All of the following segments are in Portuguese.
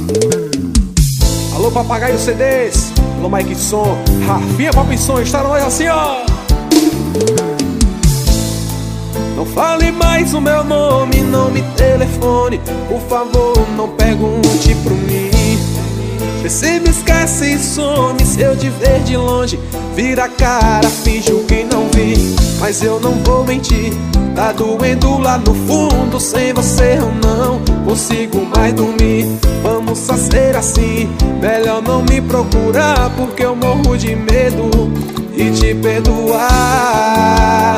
Alô, Papagaio CDs, alô, Mike Som, Rafinha Pop Som, está nós assim, ó. Não fale mais o meu nome, não me telefone, por favor, não pergunte pro mim. Você me esquece e some, se eu te ver de longe, vira a cara, finjo que não vi. Mas eu não vou mentir, tá doendo lá no fundo, sem você eu não consigo mais dormir. Vamos só ser assim, melhor não me procurar, porque eu morro de medo de te perdoar.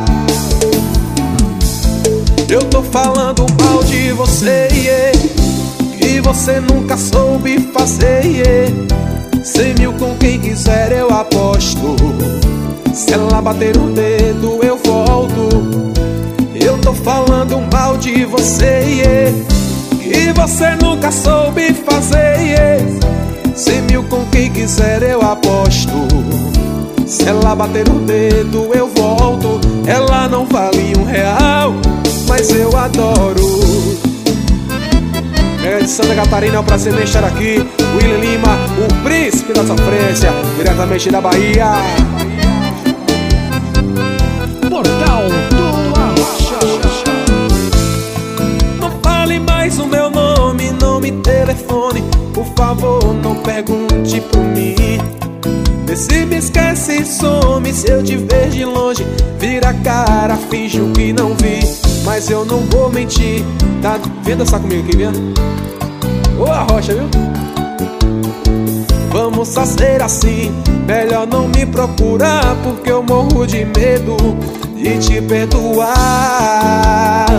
Eu tô falando mal de você, que você nunca soube fazer, 100 mil com quem quiser eu aposto. Se ela bater o dedo eu volto. Eu tô falando mal de você, que você nunca soube fazer, 100 mil com quem quiser eu aposto. Se ela bater o dedo eu volto. Ela não vale R$1, mas eu adoro. É de Santa Catarina, é um prazer em estar aqui. William Lima, o príncipe da sofrência, diretamente da Bahia. Portal do Arrocha. Não fale mais o meu nome, não me telefone, por favor, não pergunte por mim. Se me esquece e some, se eu te ver de longe, vira a cara, finjo que não vi. Mas eu não vou mentir, tá? Vem dançar comigo aqui, vendo? Ô, Arrocha, viu? Vamos só ser assim, melhor não me procurar, porque eu morro de medo de te perdoar.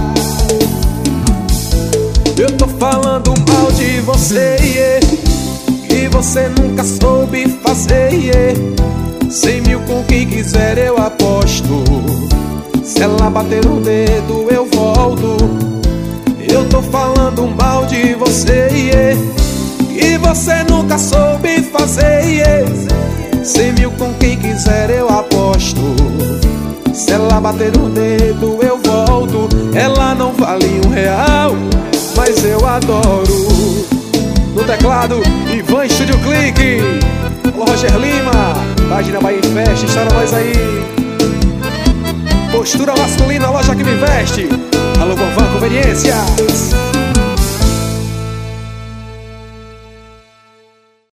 Eu tô falando mal de você, que você nunca soube fazer, 100 mil com quem quiser eu aposto. Se ela bater o dedo eu volto. Eu tô falando mal de você, que você nunca soube fazer, 100 mil com quem quiser eu aposto. Se ela bater o dedo eu volto. Ela não vale R$1, mas eu adoro. No teclado, Ivan Studio Clique. Alô, Roger Lima, página Bahia em Festa, está nós aí. Postura masculina, loja que me veste. Alô, Govan Conveniências.